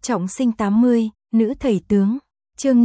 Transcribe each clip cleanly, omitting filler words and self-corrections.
Trọng sinh 80, nữ thầy tướng. Chương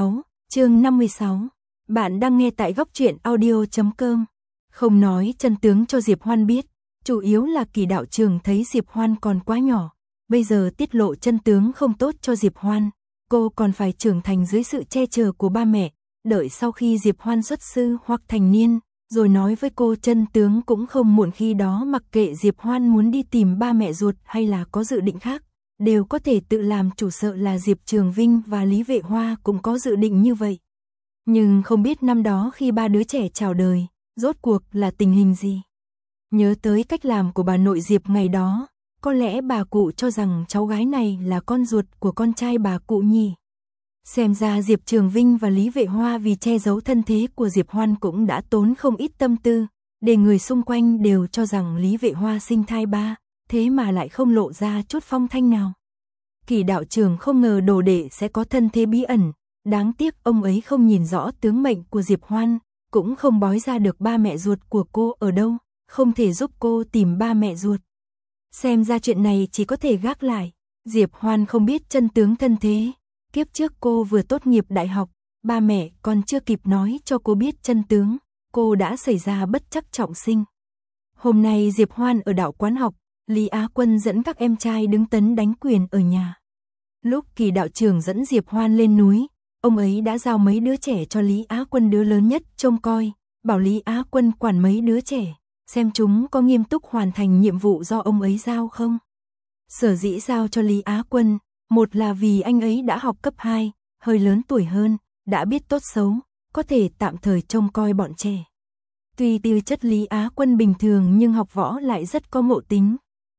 56. Bạn đang nghe tại góc truyện audio.com. Không nói chân tướng cho Diệp Hoan biết, chủ yếu là Kỳ đạo trường thấy Diệp Hoan còn quá nhỏ, bây giờ tiết lộ chân tướng không tốt cho Diệp Hoan, cô còn phải trưởng thành dưới sự che chở của ba mẹ, đợi sau khi Diệp Hoan xuất sư hoặc thành niên, rồi nói với cô chân tướng cũng không muộn. Khi đó mặc kệ Diệp Hoan muốn đi tìm ba mẹ ruột hay là có dự định khác, đều có thể tự làm chủ. Sợ là Diệp Trường Vinh và Lý Vệ Hoa cũng có dự định như vậy. Nhưng không biết năm đó khi ba đứa trẻ chào đời, rốt cuộc là tình hình gì. Nhớ tới cách làm của bà nội Diệp ngày đó, có lẽ bà cụ cho rằng cháu gái này là con ruột của con trai bà cụ nhỉ. Xem ra Diệp Trường Vinh và Lý Vệ Hoa vì che giấu thân thế của Diệp Hoan cũng đã tốn không ít tâm tư, để người xung quanh đều cho rằng Lý Vệ Hoa sinh thai ba, thế mà lại không lộ ra chút phong thanh nào. Kỳ đạo trường không ngờ đồ đệ sẽ có thân thế bí ẩn, đáng tiếc ông ấy không nhìn rõ tướng mệnh của Diệp Hoan, cũng không bói ra được ba mẹ ruột của cô ở đâu, không thể giúp cô tìm ba mẹ ruột. Xem ra chuyện này chỉ có thể gác lại. Diệp Hoan không biết chân tướng thân thế. Kiếp trước cô vừa tốt nghiệp đại học, ba mẹ còn chưa kịp nói cho cô biết chân tướng, cô đã xảy ra bất trắc trọng sinh. Hôm nay Diệp Hoan ở đạo quán học, Lý Á Quân dẫn các em trai đứng tấn đánh quyền ở nhà. Lúc Kỳ đạo trưởng dẫn Diệp Hoan lên núi, ông ấy đã giao mấy đứa trẻ cho Lý Á Quân đứa lớn nhất trông coi, bảo Lý Á Quân quản mấy đứa trẻ, xem chúng có nghiêm túc hoàn thành nhiệm vụ do ông ấy giao không. Sở dĩ giao cho Lý Á Quân, một là vì anh ấy đã học cấp 2, hơi lớn tuổi hơn, đã biết tốt xấu, có thể tạm thời trông coi bọn trẻ. Tuy tư chất Lý Á Quân bình thường nhưng học võ lại rất có ngộ tính.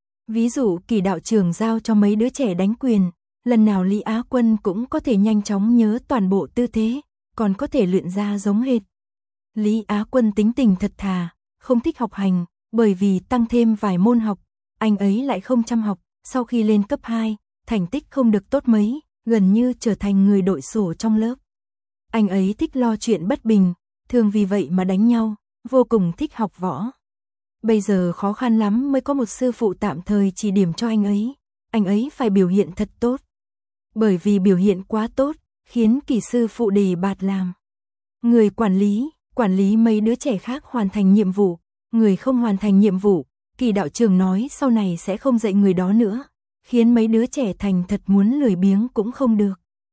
Ví dụ Kỳ đạo trưởng giao cho mấy đứa trẻ đánh quyền, lần nào Lý Á Quân cũng có thể nhanh chóng nhớ toàn bộ tư thế, còn có thể luyện ra giống hệt. Lý Á Quân tính tình thật thà, không thích học hành, bởi vì tăng thêm vài môn học, anh ấy lại không chăm học, sau khi lên cấp 2, thành tích không được tốt mấy, gần như trở thành người đội sổ trong lớp. Anh ấy thích lo chuyện bất bình, thường vì vậy mà đánh nhau, vô cùng thích học võ. Bây giờ khó khăn lắm mới có một sư phụ tạm thời chỉ điểm cho anh ấy phải biểu hiện thật tốt. Bởi vì biểu hiện quá tốt, khiến Kỳ sư phụ đề bạt làm người quản lý mấy đứa trẻ khác hoàn thành nhiệm vụ, người không hoàn thành nhiệm vụ, Kỳ đạo trưởng nói sau này sẽ không dạy người đó nữa, khiến mấy đứa trẻ thành thật muốn lười biếng cũng không được.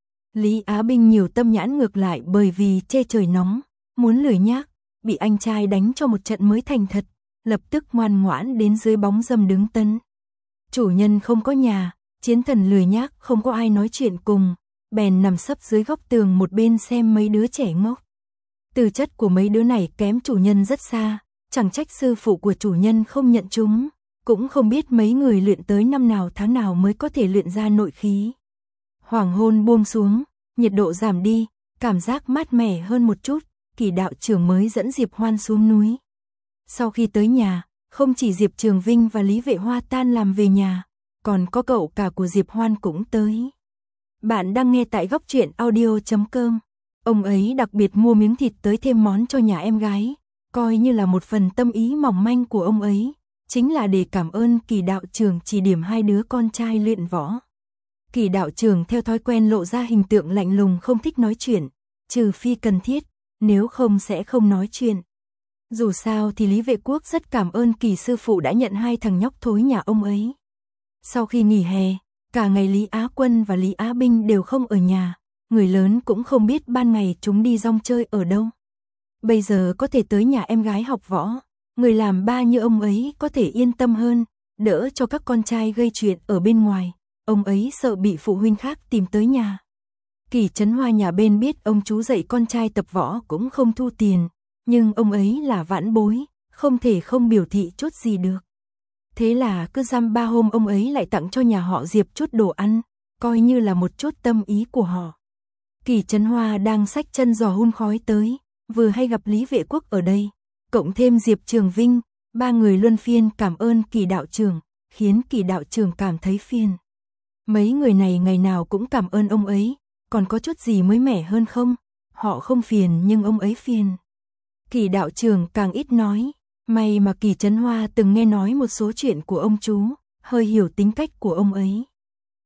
Lý Á Binh nhiều tâm nhãn ngược lại bởi vì chê trời nóng, muốn lười nhác, bị anh trai đánh cho một trận mới thành thật, lập tức ngoan ngoãn đến dưới bóng râm đứng tấn. Chủ nhân không có nhà, chiến thần lười nhác không có ai nói chuyện cùng, bèn nằm sấp dưới góc tường một bên xem mấy đứa trẻ ngốc. Tư chất của mấy đứa này kém chủ nhân rất xa, chẳng trách sư phụ của chủ nhân không nhận chúng, cũng không biết mấy người luyện tới năm nào tháng nào mới có thể luyện ra nội khí. Hoàng hôn buông xuống, nhiệt độ giảm đi, cảm giác mát mẻ hơn một chút, Kỳ đạo trưởng mới dẫn Diệp Hoan xuống núi. Sau khi tới nhà, không chỉ Diệp Trường Vinh và Lý Vệ Hoa tan làm về nhà, còn có cậu cả của Diệp Hoan cũng tới. Bạn đang nghe tại góc truyện audio.com. Ông ấy đặc biệt mua miếng thịt tới thêm món cho nhà em gái, coi như là một phần tâm ý mỏng manh của ông ấy, chính là để cảm ơn Kỳ đạo trưởng chỉ điểm hai đứa con trai luyện võ. Kỳ đạo trưởng theo thói quen lộ ra hình tượng lạnh lùng không thích nói chuyện, trừ phi cần thiết, nếu không sẽ không nói chuyện. Dù sao thì Lý Vệ Quốc rất cảm ơn Kỳ sư phụ đã nhận hai thằng nhóc thối nhà ông ấy. Sau khi nghỉ hè, cả ngày Lý Á Quân và Lý Á Binh đều không ở nhà, người lớn cũng không biết ban ngày chúng đi rong chơi ở đâu. Bây giờ có thể tới nhà em gái học võ, người làm ba như ông ấy có thể yên tâm hơn, đỡ cho các con trai gây chuyện ở bên ngoài, ông ấy sợ bị phụ huynh khác tìm tới nhà. Kỳ Trấn Hoa nhà bên biết ông chú dạy con trai tập võ cũng không thu tiền, nhưng ông ấy là vãn bối, không thể không biểu thị chút gì được. Thế là cứ dăm ba hôm ông ấy lại tặng cho nhà họ Diệp chút đồ ăn, coi như là một chút tâm ý của họ. Kỳ Trấn Hoa đang xách chân giò hun khói tới, vừa hay gặp Lý Vệ Quốc ở đây, cộng thêm Diệp Trường Vinh, ba người luân phiên cảm ơn Kỳ đạo trưởng, khiến Kỳ đạo trưởng cảm thấy phiền. Mấy người này ngày nào cũng cảm ơn ông ấy, còn có chút gì mới mẻ hơn không? Họ không phiền nhưng ông ấy phiền. Kỳ đạo trưởng càng ít nói, may mà Kỳ Trấn Hoa từng nghe nói một số chuyện của ông chú, hơi hiểu tính cách của ông ấy.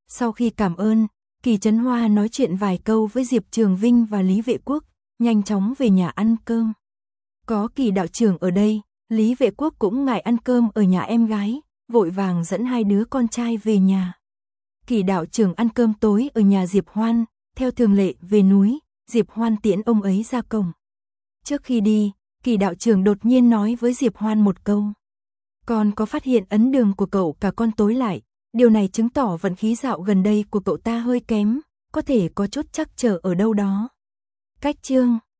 Sau khi cảm ơn, Kỳ Trấn Hoa nói chuyện vài câu với Diệp Trường Vinh và Lý Vệ Quốc, nhanh chóng về nhà ăn cơm. Có Kỳ đạo trưởng ở đây, Lý Vệ Quốc cũng ngại ăn cơm ở nhà em gái, vội vàng dẫn hai đứa con trai về nhà. Kỳ đạo trưởng ăn cơm tối ở nhà Diệp Hoan, theo thường lệ về núi, Diệp Hoan tiễn ông ấy ra cổng. Trước khi đi, Kỳ đạo trưởng đột nhiên nói với Diệp Hoan một câu. Con có phát hiện ấn đường của cậu cả con tối lại, điều này chứng tỏ vận khí dạo gần đây của cậu ta hơi kém, có thể có chút trắc trở ở đâu đó. Cách chương